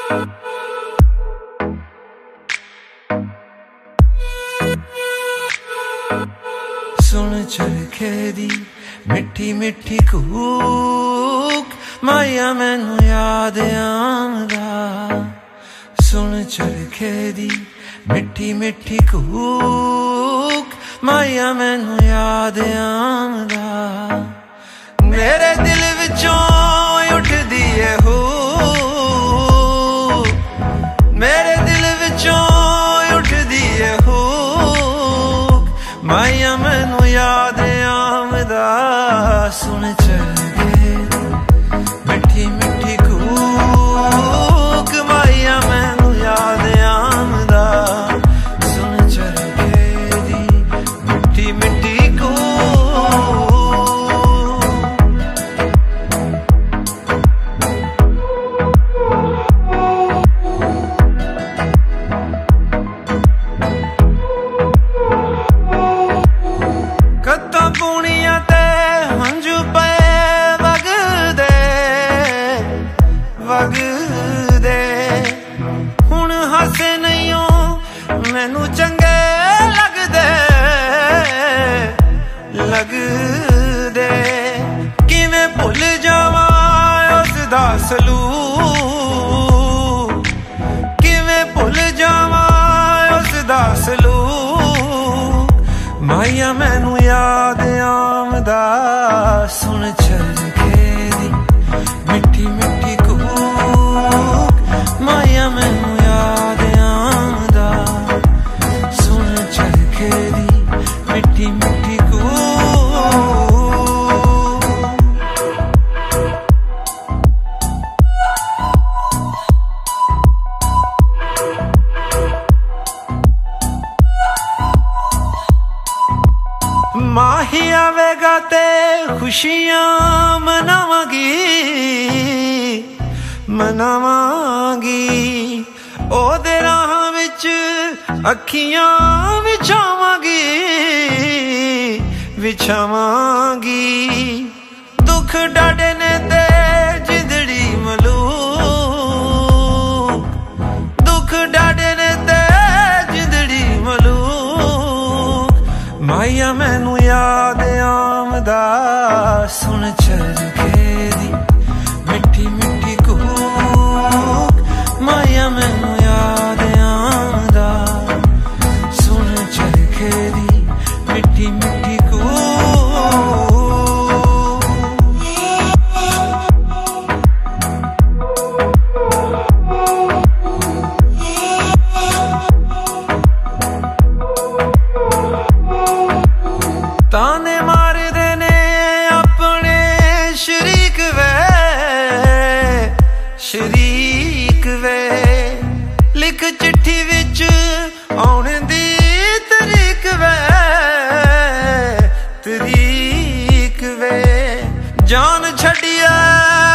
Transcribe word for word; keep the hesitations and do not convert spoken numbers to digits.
सुन चरखे दी मिठी मिठी कूक माया मैनू याद आंदा। सुन चरखे दी मिठी मिठी कूक माया मैनू याद आंदा। मेरे दिल विचों उठदी है हूक, मेरे दिल विचों उठदी है हूक माया मैनू याद आंदा। सुन चरखे मिठी मिठी कूक माया मैनू याद आंदा। सुन चरखे दी मिठी मिठी वगदे हुण हासे नहीं मैनू चंगे लगदे लगदे। किवें भुल जावां उसदा सलूक, किवें भुल जावां उसदा सलूक माया मैनू याद आंदा। सुन चरखे दी मिठी मिठी माया मैनू याद आंदा। सुन चरखे दी मिठी मिठी माही आवेगा ते खुशियां मनावांगी मनावांगी। ओदे राह विच अखियां विछावांगी विछावांगी। दुख डाडे ने ते जिंदड़ी मलूक, दुख डाडे ने ते जिंदड़ी मलूक माया मैनू याद आंदा। सुन चरखे दी मिठी मिठी कूक माया मैनू याद आंदा। सुन चरखे दी मिठी मिठी ताने मार देने अपने शरीक वे शरीक वे। लिख चिट्ठी विच आने दी तरीक वे तरीक वे। जान छड़िया